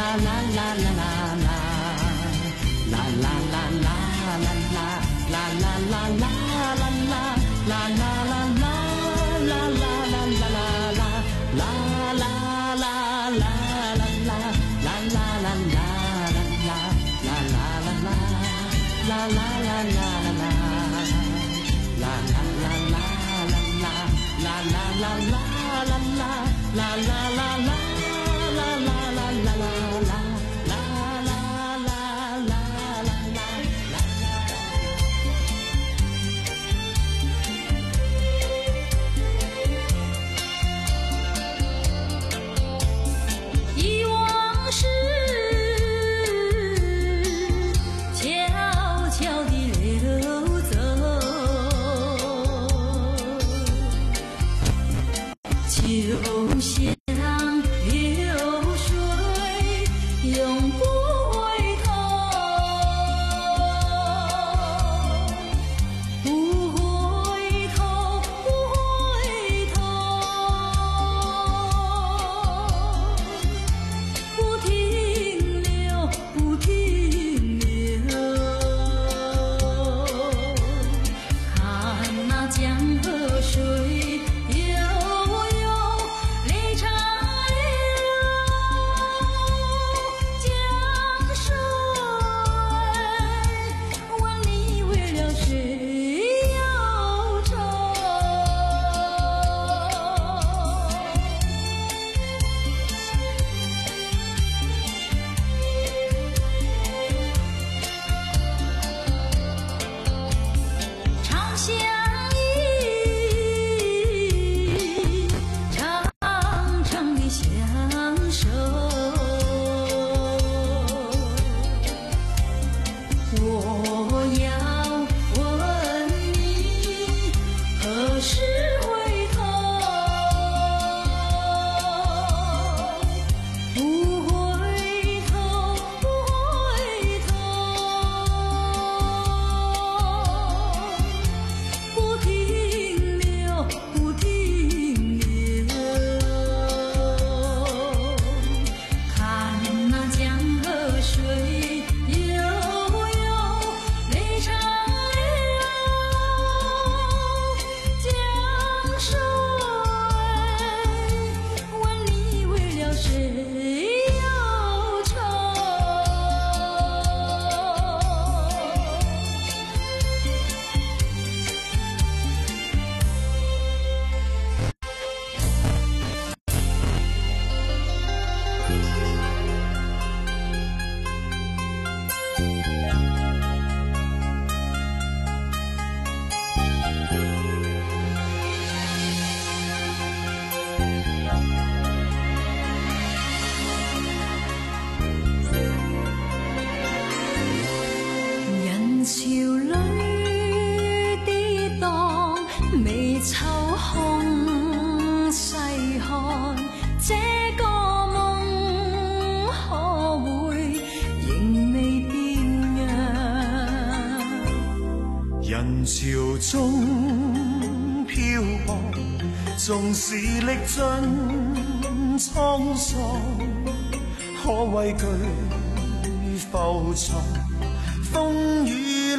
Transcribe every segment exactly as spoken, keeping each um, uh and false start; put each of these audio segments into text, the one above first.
人潮中漂泊，纵使历尽沧桑，可畏惧浮沉风雨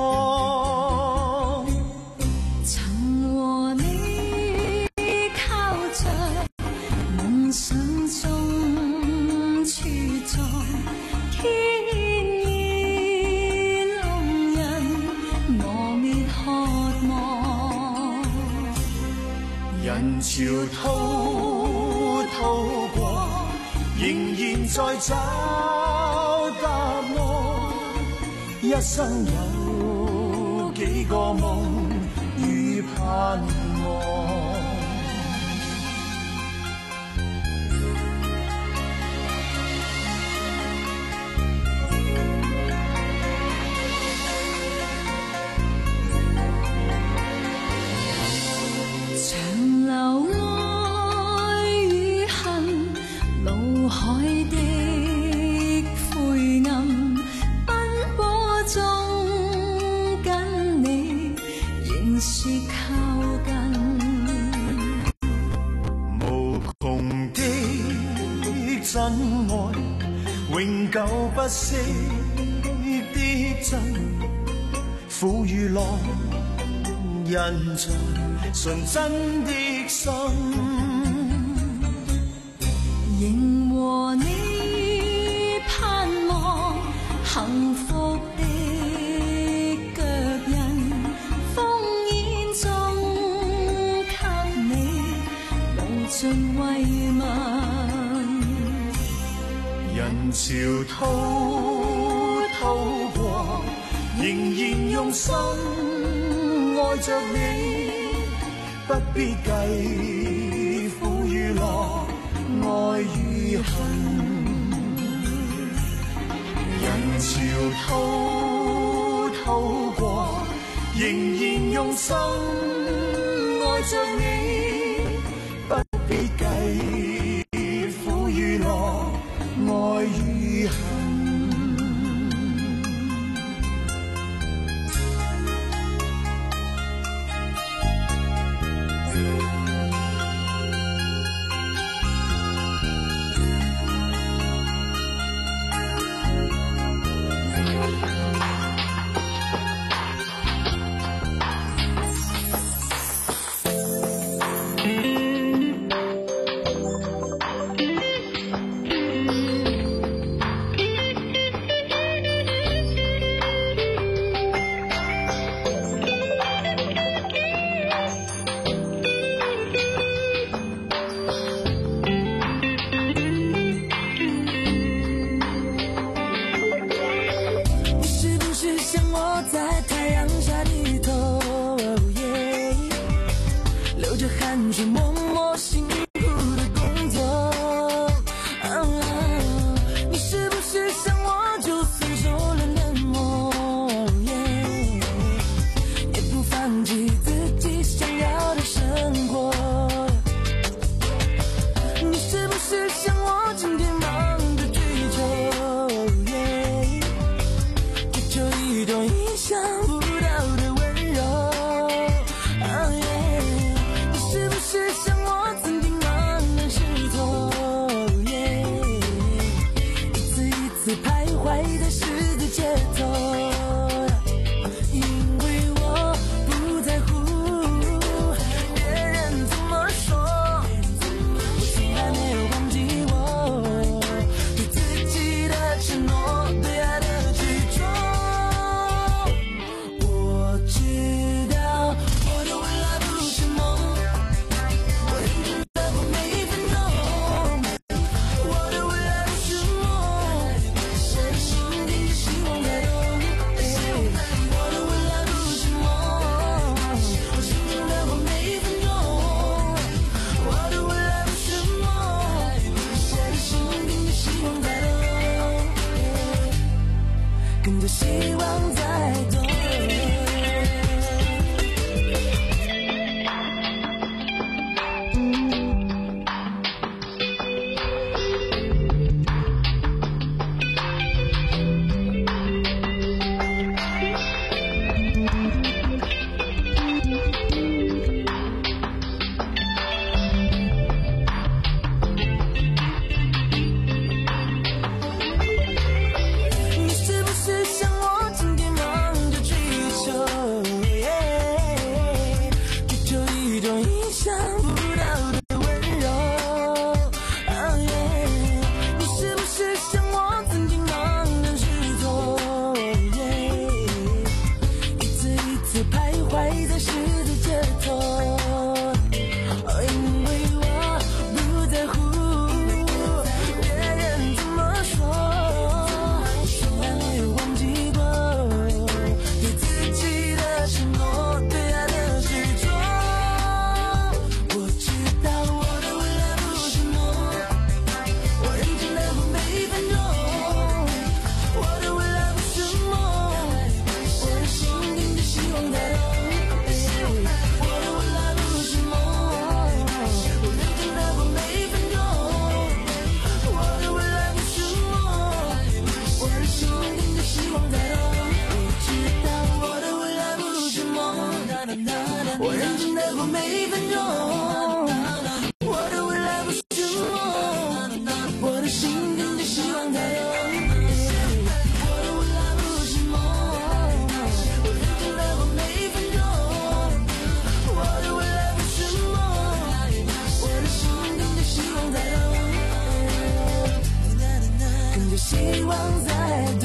浪。 曾和你靠着梦想中茁壯，天意弄人磨滅渴望。 人潮滔滔過，仍然在找答案。一生有幾個夢與盼望。 長流愛與恨，腦海的灰暗，奔波中跟你仍是靠近。 無窮的真愛， 永久不息的真，苦與樂印在純真的心， 仍和你盼望幸福的腳印，烽煙中給你無盡慰問。 人潮滔滔過，仍然用心愛着你，不必計苦與樂，愛與恨。人潮滔滔過，仍然用心愛着你，不必計苦與樂，愛與恨。 我的未来不是梦，我的心跟着希望在动。 希望再多。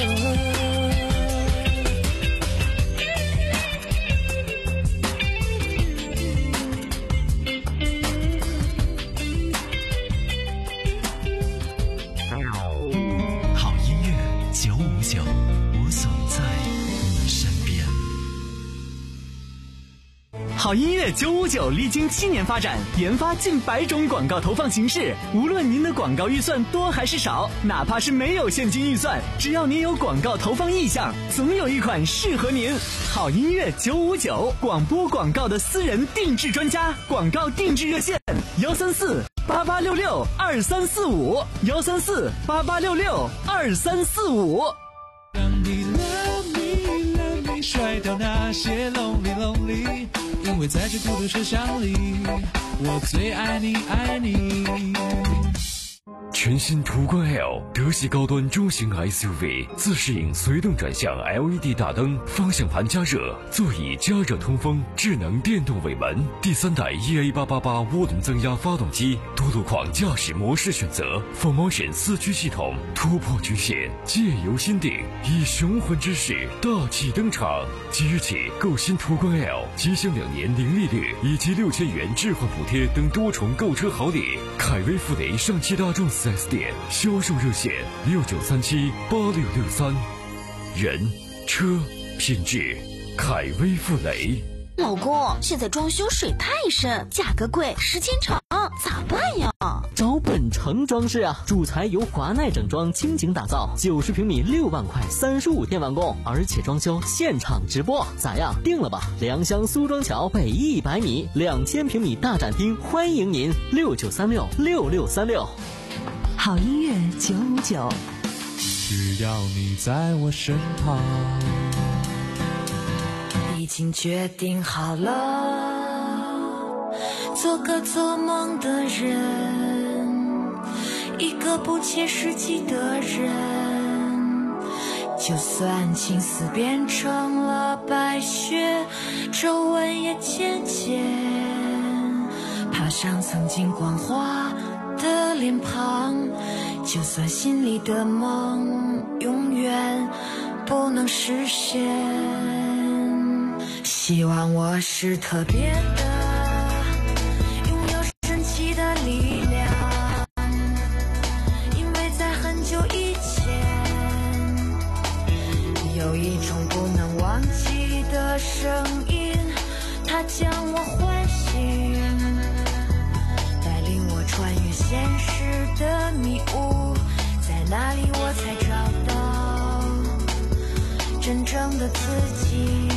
好音乐九五九，我总在你身边。 好音乐九五九历经七年发展，研发近百种广告投放形式。无论您的广告预算多还是少，哪怕是没有现金预算，只要您有广告投放意向，总有一款适合您。好音乐九五九，广播广告的私人定制专家，广告定制热线幺三四八八六六二三四五幺三四八八六六二三四五。 让你 love me love me 甩掉那些 lonely lonely， 因为在这孤独车厢里，我最爱你爱你。 全新途观 L 德系高端中型 S U V， 自适应随动转向 L E D 大灯，方向盘加热，座椅加热通风，智能电动尾门，第三代 E A 八八八涡轮增压发动机，多路况驾驶模式选择 ，Full Motion 四驱系统，突破局限，借由心定，以雄浑之势大气登场。即日起购新途观 L， 即享两年零利率以及六千元置换补贴等多重购车好礼。凯威富雷上汽大众四 S 店销售热线六九三七八六六三，人车品质，凯威富雷。 老公，现在装修水太深，价格贵，时间长，咋办呀？ 找本城装饰啊，主材由华奈整装倾情打造，九十平米六万块，三十五天完工，而且装修现场直播，咋样？定了吧？良乡苏庄桥北一百米，两千平米大展厅，欢迎您，六九三六六六三六。 好音乐九五九， 只要你在我身旁。 已经决定好了，做个做梦的人，一个不切实际的人。就算青丝变成了白雪，皱纹也渐渐爬上曾经光滑的脸庞。就算心里的梦永远不能实现，希望我是特别的，拥有神奇的力量，因为在很久以前，有一种不能忘记的声音，它将我唤醒，带领我穿越现实的迷雾，在那里我才找到真正的自己。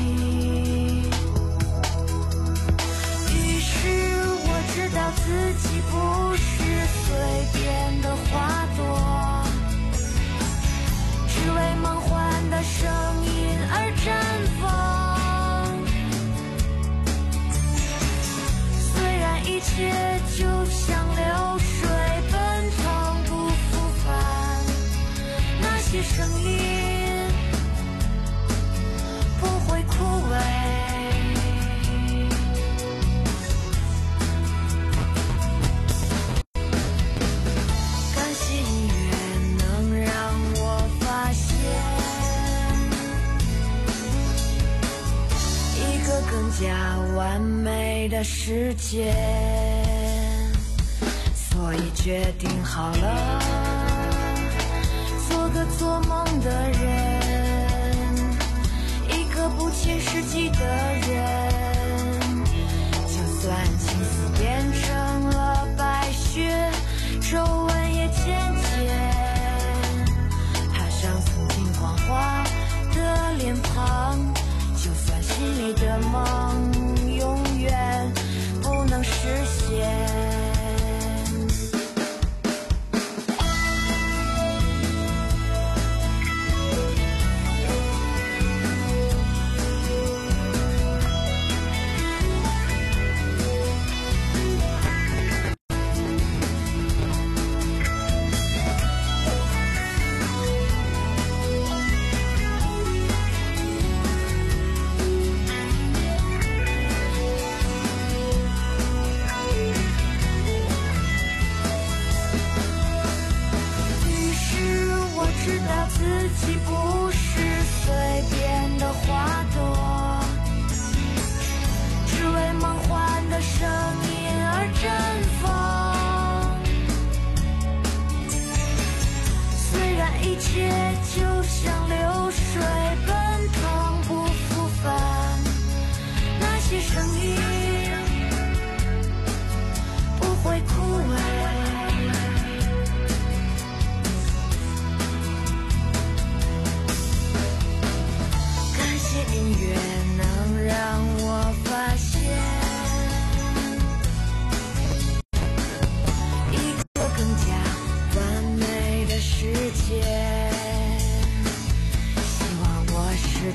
知道自己不是随便的花朵，只为梦幻的声音而绽放。虽然一切就像流水奔腾不复返，那些声音不会枯萎。更加完美的世界，所以决定好了，做个做梦的人，一个不切实际的人。就算青丝变成了白雪，皱纹也渐渐爬上曾经光滑的脸庞。就算心里的梦永远不能实现。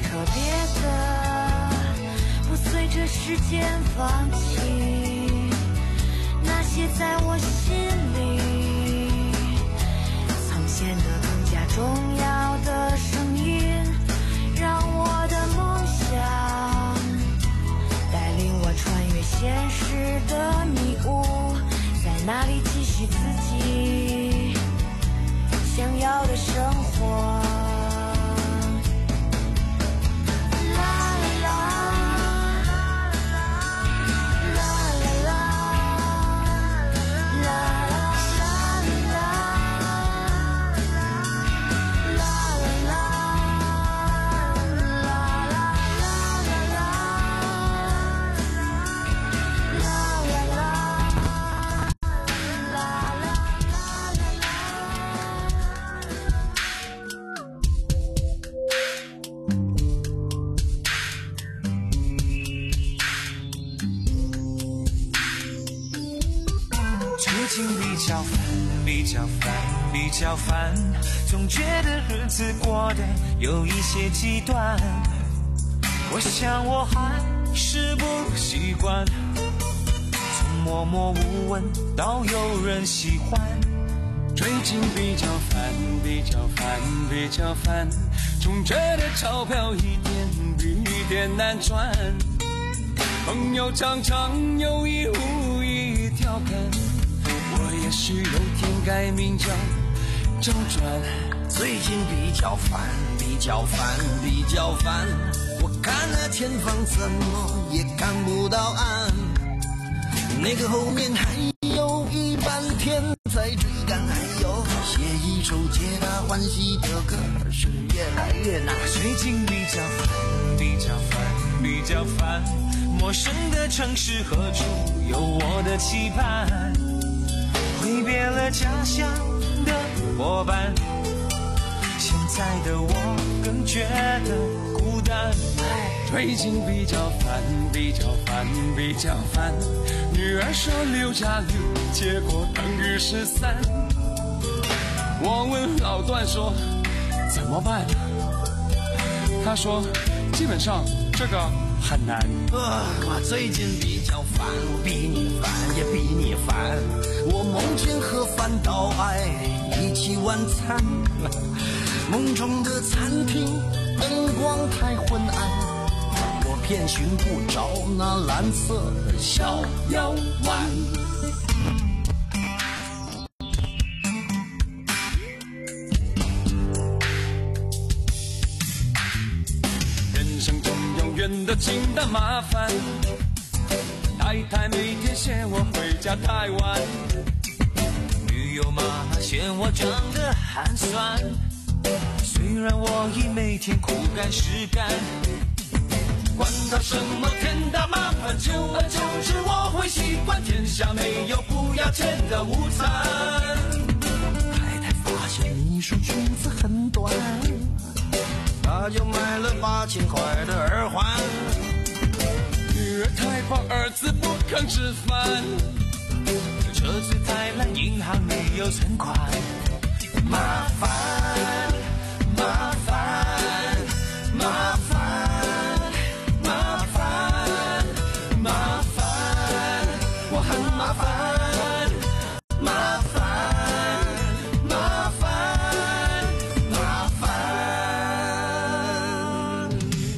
特别的，不随着时间放弃那些在我心里曾显得更加重要的声音，让我的梦想带领我穿越现实的迷雾，在那里继续自己想要的生活。 最近比较烦，比较烦，比较烦，总觉得日子过得有一些极端。我想我还是不习惯，从默默无闻到有人喜欢。最近比较烦，比较烦，比较烦，总觉得钞票一点比一点难赚。朋友常常有意无意调侃，我也许有天改名叫周转。 最近比较烦，比较烦，比较烦，我看那前方怎么也看不到岸，那个后面还有一半天在追赶，还有写一首皆大欢喜的歌是越来越难。 最近比较烦，比较烦，比较烦，陌生的城市何处有我的期盼，挥别了家乡的伙伴，现在的我更觉得孤单。最近比较烦，比较烦，比较烦，女儿说六加六结果等于十三，我问老段说怎么办，他说基本上这个很难。 啊，我最近比较烦，我比你烦也比你烦，我梦见和范岛爱一起晚餐，梦中的餐厅灯光太昏暗，我偏寻不着那蓝色的小药丸。 人生中永远都经得麻烦，太太每天嫌我回家太晚，女友妈嫌我长得寒酸，虽然我已每天苦干实干，管他什么天大麻烦，久而久之我会习惯，天下没有不要钱的午餐。 太太发现你说裙子很短，他就买了八千块的耳环。 女儿太胖，儿子不肯吃饭，车子太烂，银行没有存款。麻烦，麻烦，麻烦，麻烦，麻烦，我很麻烦，麻烦，麻烦，麻烦。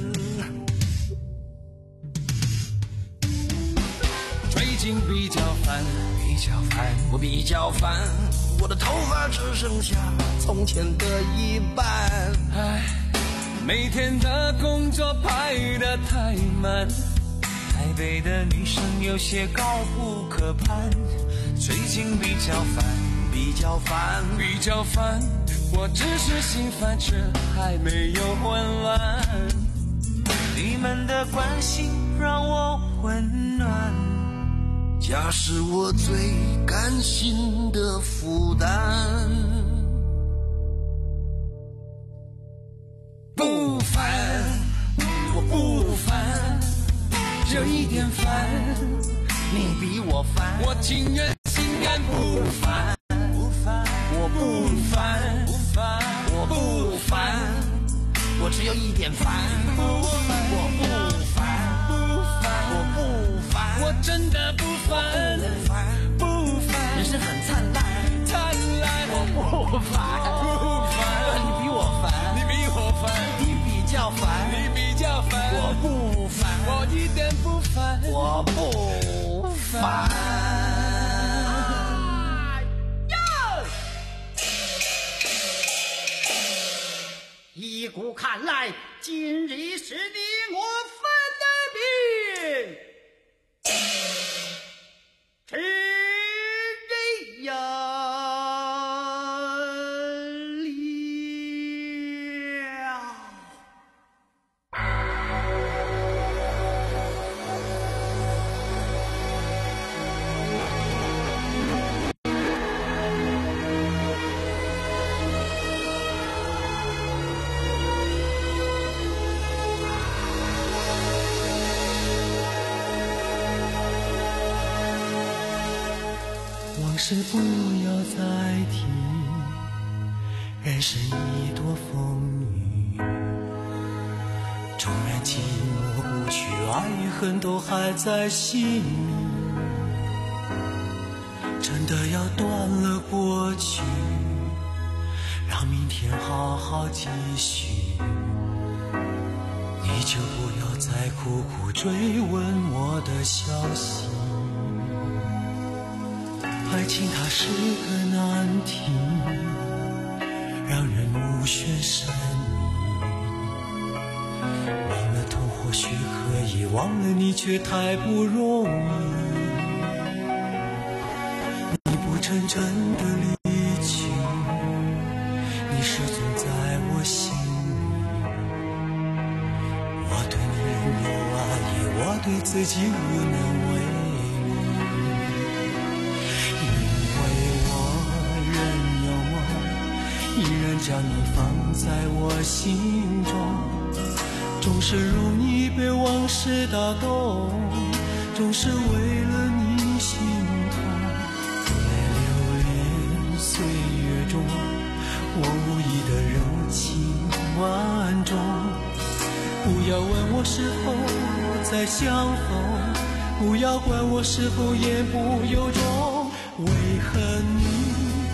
最近比较烦，比较烦， 我比较烦，我的头发只剩下从前的一半。 唉，每天的工作排得太满，台北的女生有些高不可攀。最近比较烦， 比较烦， 比较烦，我只是心烦，却还没有混乱。你们的关心让我温暖， 家是我最甘心的负担。 不烦，我不烦，就一点烦， 你比我烦， 我情愿心甘不烦，不烦，我不烦，不烦， 我不烦，我只有一点烦， 不不烦， 不烦， 你比我烦， 你比我烦， 你比较烦， 你比较烦， 我不烦， 我一点不烦， 我不烦。依古看来，今日是你我犯的病。吃人呀往事不要再提，人生已多风雨，纵然寂寞不去，爱与恨都还在心里。真的要断了过去，让明天好好继续。你就不要再苦苦追问我的消息。爱情它是个难题，让人目眩神迷。明了痛或许可以，忘了你却太不容易。你不曾真的离去，你始终在我心里。我对你仍有爱意，我对自己无能为力。依然将你放在我心中，总是容易被往事打动，总是为了你心痛。在流连岁月中，我无意的柔情万种。不要问我是否再相逢，不要管我是否言不由衷。为何你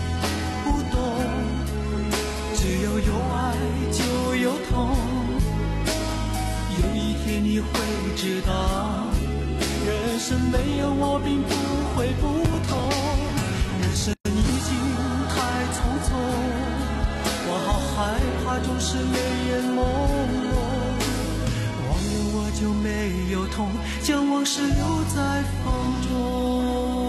只要有爱就有痛，有一天你会知道，人生没有我并不会不同。人生已经太匆匆，我好害怕总是泪眼朦胧。忘了我就没有痛，将往事留在风中。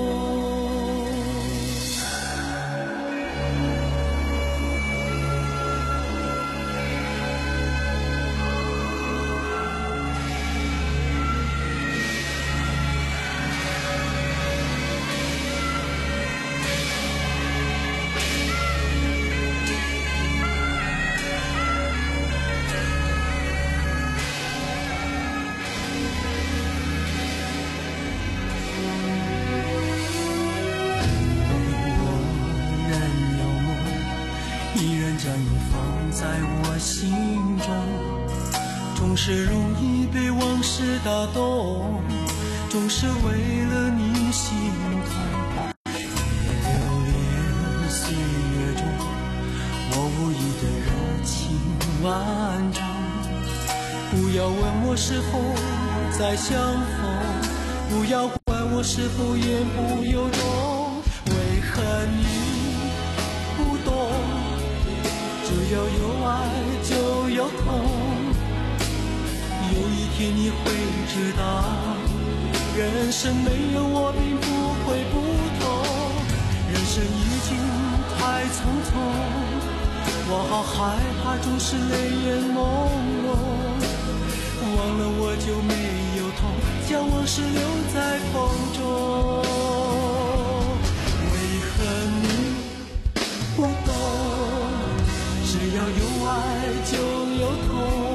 总是容易被往事打动，总是为了你心痛。流连岁月中，我无意的柔情万种。不要问我是否再相逢，不要管我是否言不由衷。为何你不懂？只要有爱就有痛。有一天你会知道，人生没有我并不会不同。人生已经太匆匆，我好害怕总是泪眼朦胧。忘了我就没有痛，将往事留在风中。为何你不懂？只要有爱就有痛。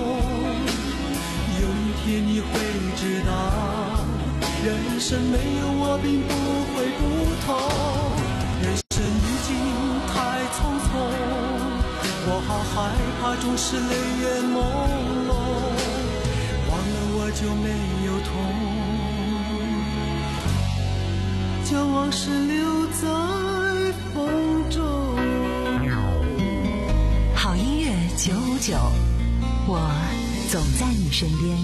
有一天你会知道，人生没有我并不会不同。人生已经太匆匆，我好害怕总是泪眼朦胧。忘了我就没有痛，将往事留在风中。 五九，我总在你身边。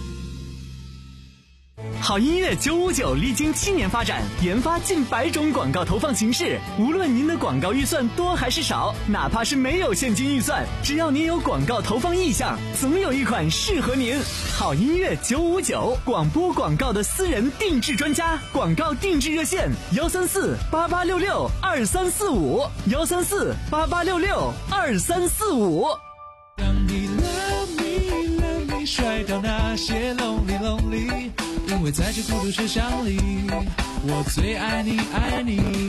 好音乐九五九历经七年发展，研发近百种广告投放形式。无论您的广告预算多还是少，哪怕是没有现金预算，只要您有广告投放意向，总有一款适合您。好音乐九五九，广播广告的私人定制专家，广告定制热线：幺三四八八六六二三四五，幺三四八八六六二三四五。 让你 love me love me 甩掉那些 lonely lonely， 因为在这孤独车厢里，我最爱你爱你。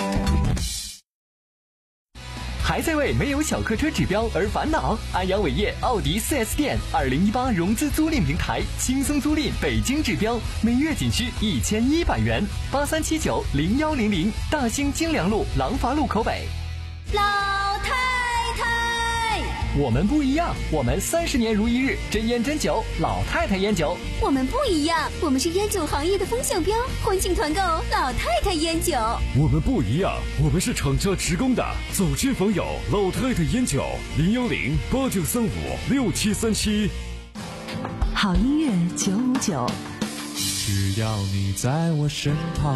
还在为没有小客车指标而烦恼？安阳伟业奥迪 四 S 店二零一八融资租赁平台，轻松租赁北京指标，每月仅需一千一百元。八三七九零幺零零，大兴金良路廊坊路口北。 老太太， 我们不一样，我们三十年如一日，真烟真酒，老太太烟酒。 我们不一样，我们是烟酒行业的风向标，欢庆团购老太太烟酒。 我们不一样，我们是厂家职工的，走亲访友，老太太烟酒，零幺零八九三五六七三七。 好音乐九五九， 只要你在我身旁。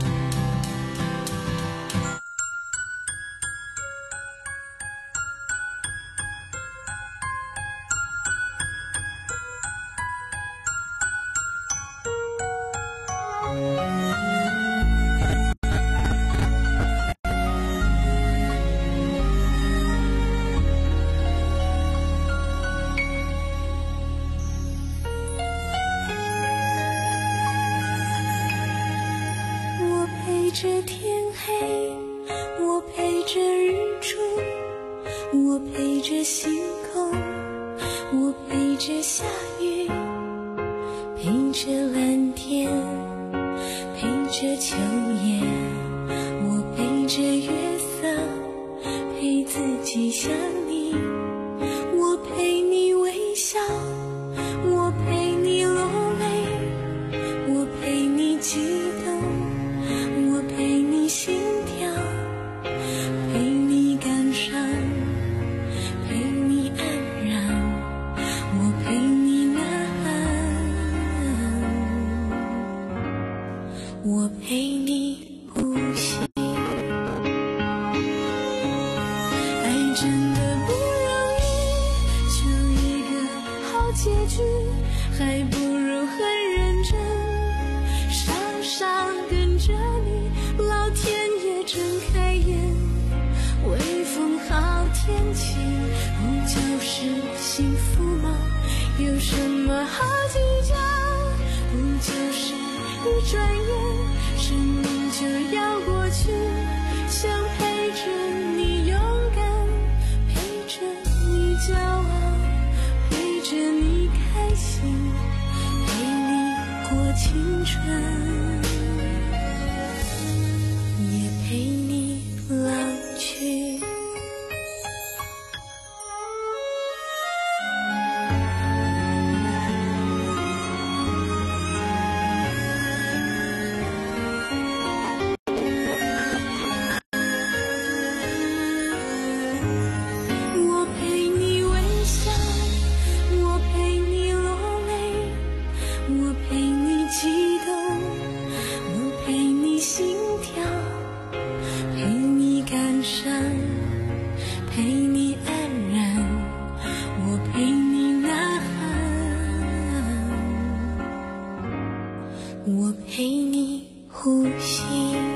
着天黑，我陪着日出，我陪着星空，我陪着下雨，陪着蓝天，陪着秋叶，我陪着月色，陪自己想你，我陪你微笑，我陪你落泪，我陪你激动，我陪你心跳，陪你感伤，陪你安然，我陪你呐喊，我陪你呼吸。爱真的不容易，求一个好结局，还不如很认真，傻傻跟着你，老天爷睁开眼，微风好天气，不就是幸福吗？有什么好计较？不就是一转眼，生命就要过去，想陪着你勇敢，陪着你骄傲，陪着你开心，陪你过青春，也陪你老去。我陪你微笑，我陪你落泪，我陪你激动，我陪你心跳，陪你感伤，陪你安然，我陪你呐喊，我陪你呼吸。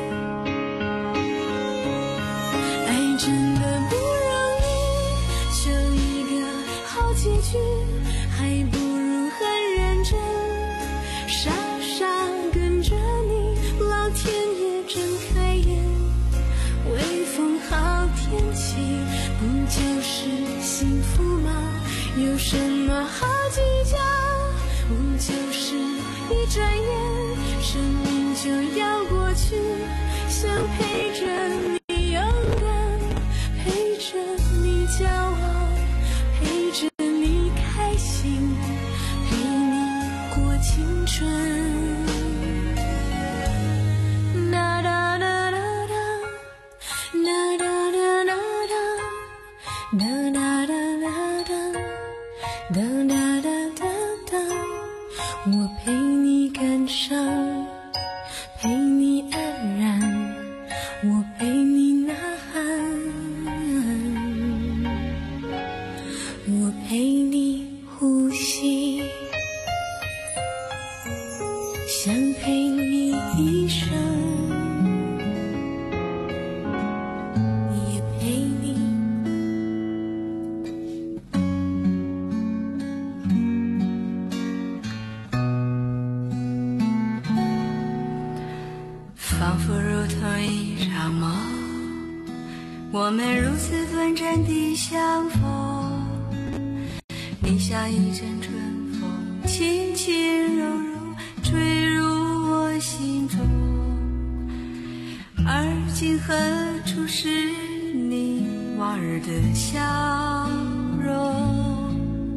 爱真的不容易，求一个好结局，还不如很认真，傻傻跟着你，老天爷睁开眼，微风好天气，不就是幸福吗？有什么好计较？不就是一转眼，生命就要过去，想陪着你勇敢，陪着你骄傲，陪着你开心，陪你过青春。啦啦啦啦啦啦啦啦啦啦啦啦啦啦。 地相逢，你像一阵春风，轻轻柔柔吹入我心中。而今何处是你往日的笑容？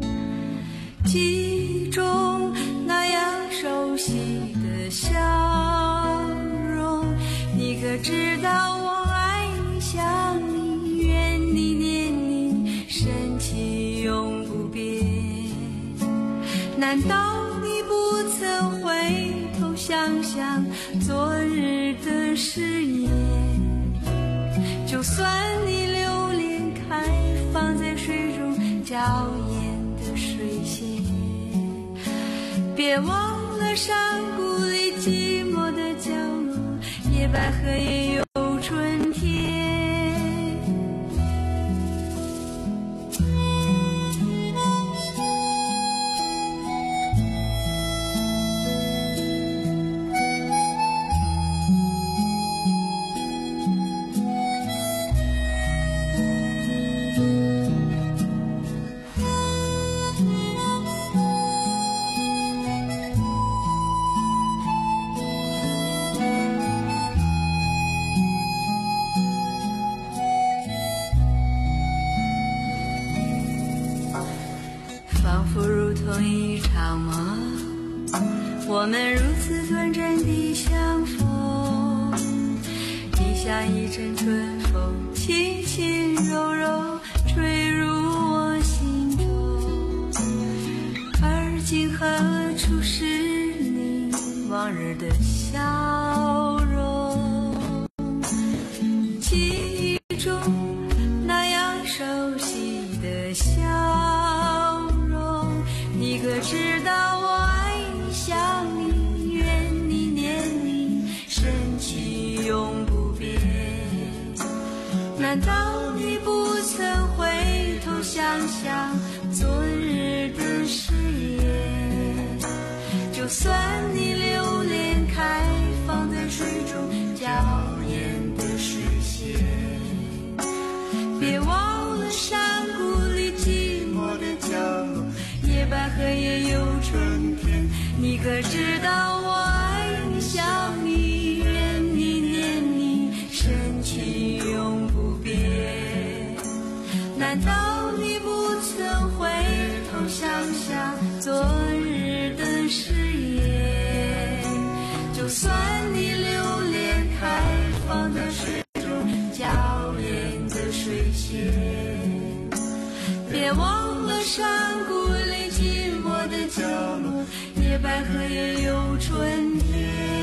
记忆中那样熟悉的笑容，你可知道我爱你想你，愿你念你，深情永不变。难道你不曾回头想想昨日的誓言？就算你留恋开放在水中娇艳的水仙，别忘了山谷里寂寞的角落，野百合也有春天。仿佛如同一场梦，我们如此短暂地相逢。你像一阵春风，轻轻柔柔吹入我心中。而今何处是你往日的笑容？记忆中那样熟悉的笑容，你可知道我爱你想你，愿你念你，深情永不变。难道你不曾回头想想昨日的誓言？就算你留恋开放在水中娇艳的水仙，别忘了山谷里寂寞的角落，野百合也有春天。你可知道我爱你想你，愿你念你，深情永不变。难道你不曾回头想想昨日的誓言？就算你留恋开放在水中娇艳的水仙，别忘了山谷里寂寞的角落，野百合也有春天。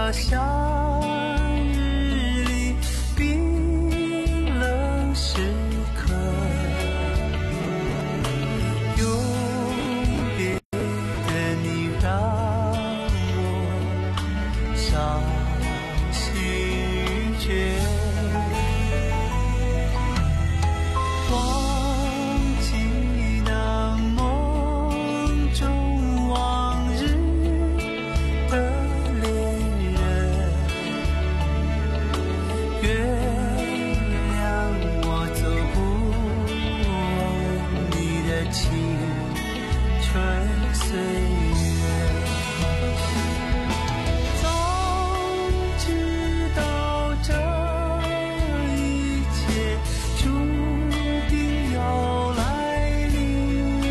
个夏日里冰冷时刻，永别的你让我伤心欲绝。忘记那梦中往日的恋人，原谅我走不完你的青春岁月。早知道这一切注定要来临，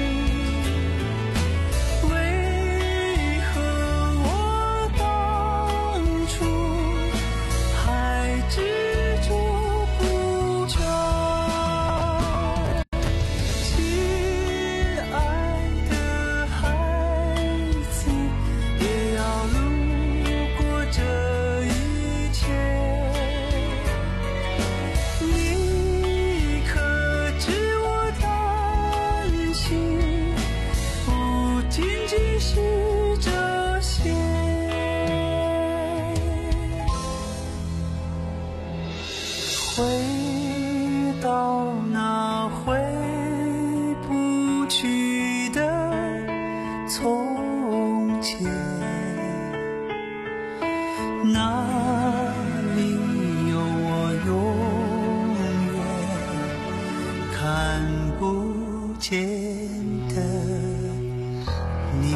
为何我当初还执着不决？亲爱的孩子，也要路过这一切。你可知我担心不仅仅是这些。回到那回不去的从前，那里有我永远看不见的你。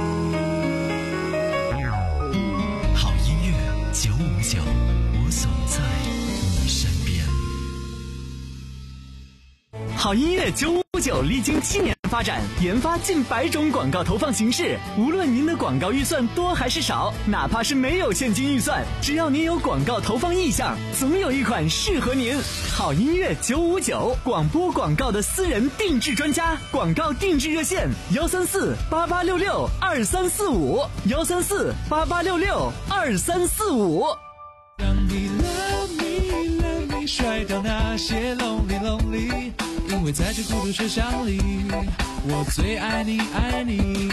好音乐九五九，我总在你身边。 好音乐九五九历经七年发展，研发近百种广告投放形式。无论您的广告预算多还是少，哪怕是没有现金预算，只要您有广告投放意向，总有一款适合您。好音乐九五九，广播广告的私人定制专家，广告定制热线：幺三四八八六六二三四五，幺三四八八六六二三四五。 让你 love me love me 甩掉那些 lonely lonely， 因为在这孤独车厢里，我最爱你爱你。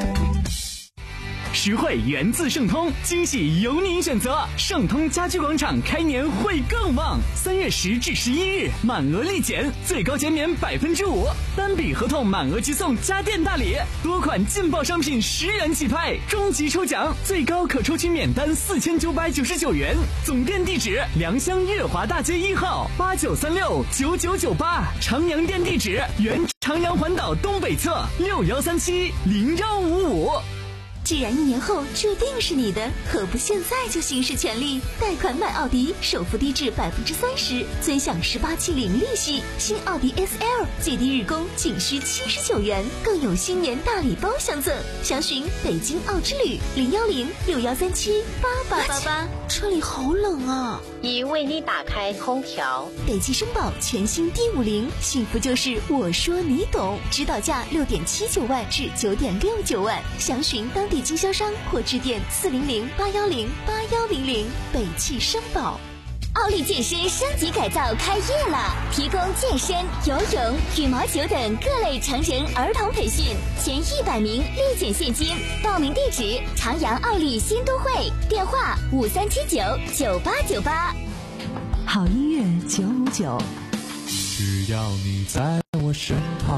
实惠源自盛通，惊喜由您选择。盛通家居广场开年会更旺，三月十至十一日满额立减，最高减免百分之五，单笔合同满额即送家电大礼，多款劲爆商品十元起拍，终极抽奖最高可抽取免单四千九百九十九元。总店地址：良乡月华大街一号八九三六九九九八，长阳店地址：原长阳环岛东北侧六幺三七零幺五五。 既然一年后注定是你的，何不现在就行使权利？贷款买奥迪，首付低至百分之三十，尊享十八期零利息。新奥迪 S L 最低日供仅需七十九元，更有新年大礼包相赠。详询北京奥之旅零幺零六幺三七八八八八。 车里好冷啊！ 已为你打开空调。 北汽绅宝全新 D 五零，幸福就是我说你懂。指导价六点七九万至九点六九万，详询当地经销商或致电四零零八幺零八幺零零。北汽绅宝。 奥利健身升级改造开业了，提供健身、游泳、羽毛球等各类成人儿童培训，前一百名立减现金。报名地址：长阳奥利新都会，电话五三七九九八九八。 好音乐九五九， 只要你在我身旁。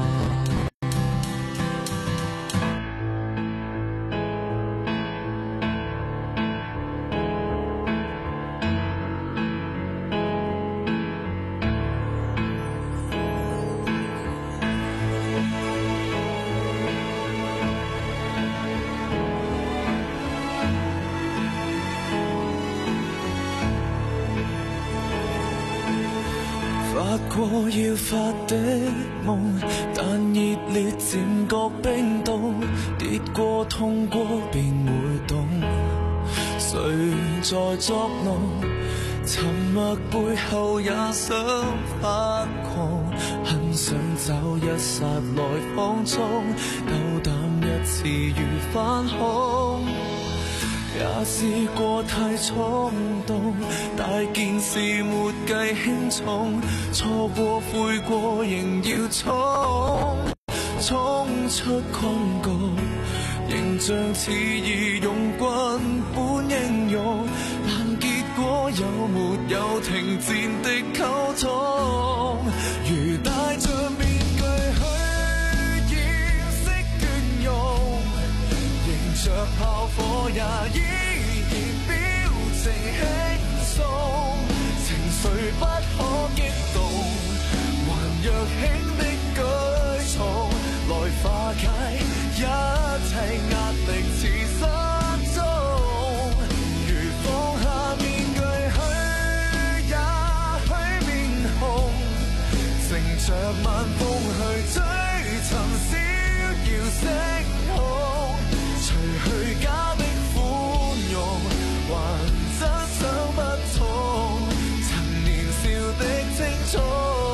發過要發的夢，但熱烈漸覺冰凍，跌過痛過便會懂，誰在作弄？沉默背後也想發狂，很想找一剎來放縱，鬥膽一次如反恐。 也試過太衝動，大件事沒計輕重，錯過悔過仍要衝，衝出困局，形象似義勇軍般英勇，但結果有沒有停戰的溝通？如戴着面具去掩飾倦容，迎着炮火也依然表情輕鬆，情緒不可激動，還若輕的舉重來化解一切壓力似失蹤。如放下面具去也許面紅，乘着晚風去追尋逍遙星空，除去假的寬容，還真想不通曾年少的青葱，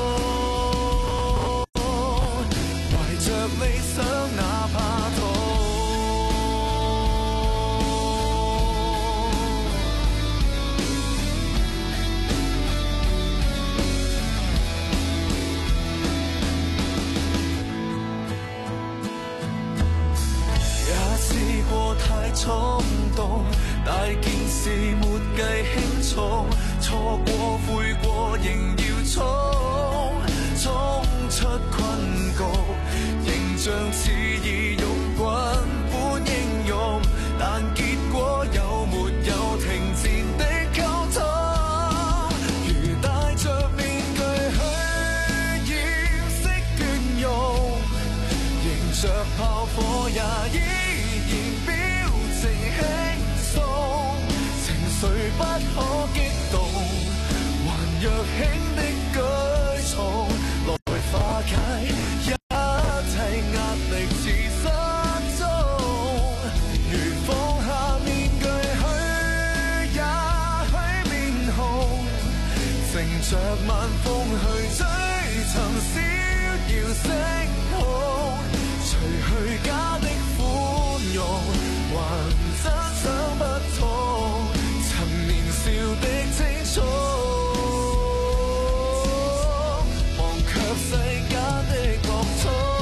懷着理想哪怕痛。太衝動，大件事沒計輕重，錯過悔過仍要衝，衝出困局，形象似義勇軍般英勇，但結果有沒有停戰的溝通？如戴着面具去掩飾倦容，迎着炮火也依誰不可激動，還若輕的舉重來化解一切壓力似失蹤。如放下面具去也許面紅，乘着晚風去追尋逍遙星空，除去假的寬容，還真想不通年少的青葱，忘卻世間的各種。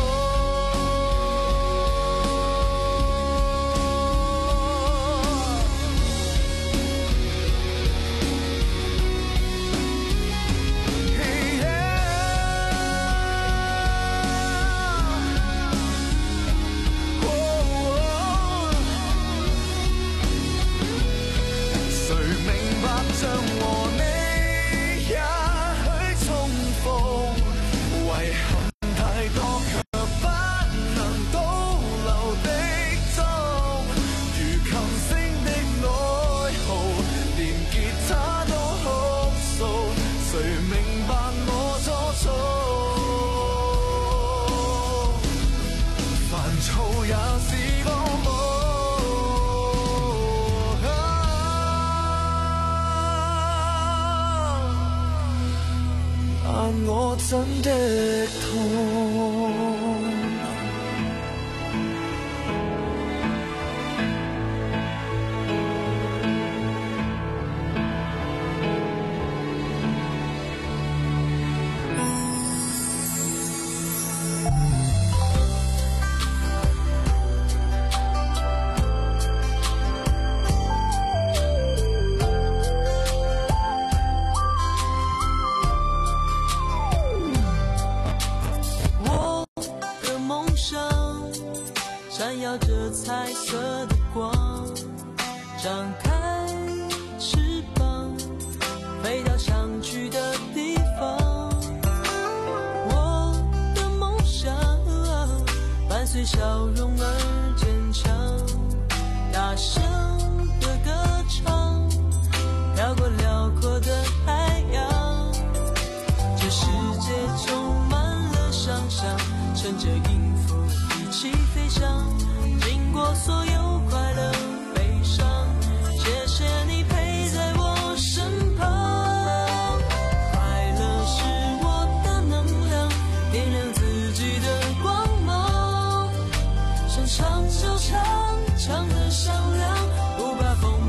像和你也許重逢，遺憾太多卻不能倒流的鐘，如琴聲的哀號，連吉他都哭訴，誰明白我初衷？煩躁也是歌舞。但我真的痛。 闪耀着彩色的光，张开翅膀，飞到想去的地方。我的梦想伴随笑容而坚强，大声的歌唱，飘过辽阔的海洋。这世界充满了想象，乘着音符一起飞翔，经过所有快乐悲伤，谢谢你陪在我身旁。快乐是我的能量，点亮自己的光芒，想唱就唱，唱得响亮，不怕风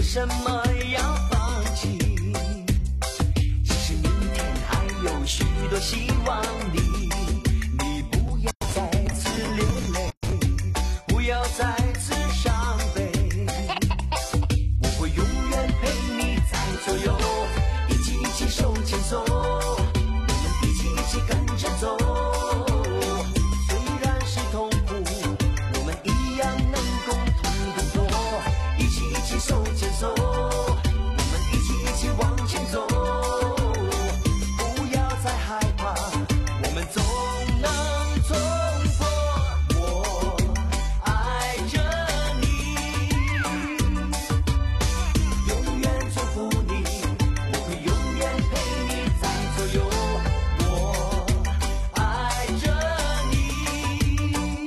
什么要放弃？其实明天还有许多希望你，你不要再次流泪，不要再次伤悲，我会永远陪你在左右，一起一起手牵手，我们一起一起跟着走。虽然是痛苦，我们一样能共同度过，一起一起手牵手，我们一起一起往前走，不要再害怕，我们总能冲破。我爱着你，永远祝福你，我会永远陪你在左右。我爱着你，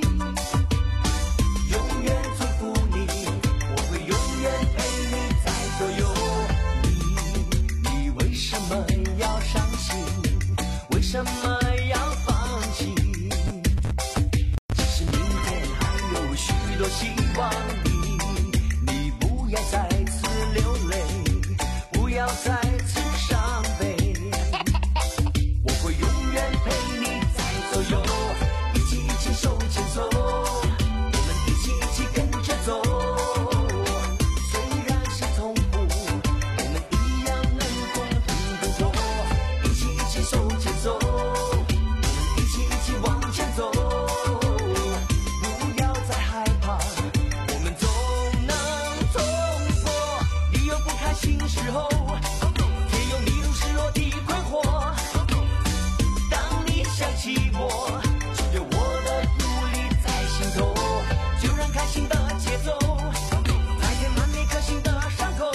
永远祝福你，我会永远陪你在左右。你你为什么要伤心？为什么要放弃？其实明天还有许多希望你，你不要再次流泪，不要再次伤悲，我会永远陪你在左右，一起一起手牵手，我们一起一起跟着走。虽然是痛苦，我们一样能共同度过，一起一起手牵手，我们一起一起往前走，不要再害怕，我们总能冲破。你有不开心时候，也有迷路失落的困惑，当你想起我，只有我的努力在心头，就让开心的节奏来填满每颗心的伤口，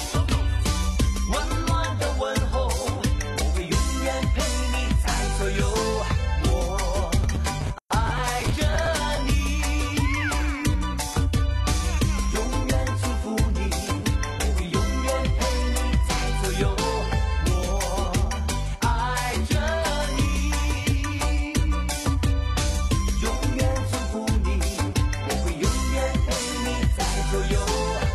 温暖的问候，我会永远陪你在左右。我爱着你，永远祝福你，我会永远陪你在左右。我爱着你，永远祝福你，我会永远陪你在左右。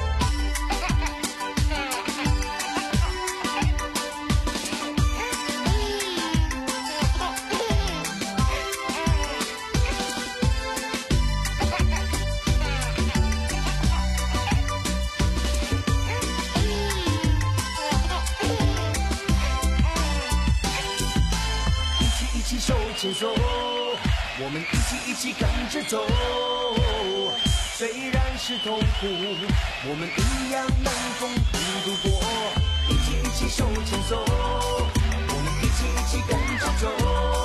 一起一起手牵手，我们一起一起跟着走。虽然是痛苦，我们一样能共同度过。一起一起手牵手，我们一起一起跟着走。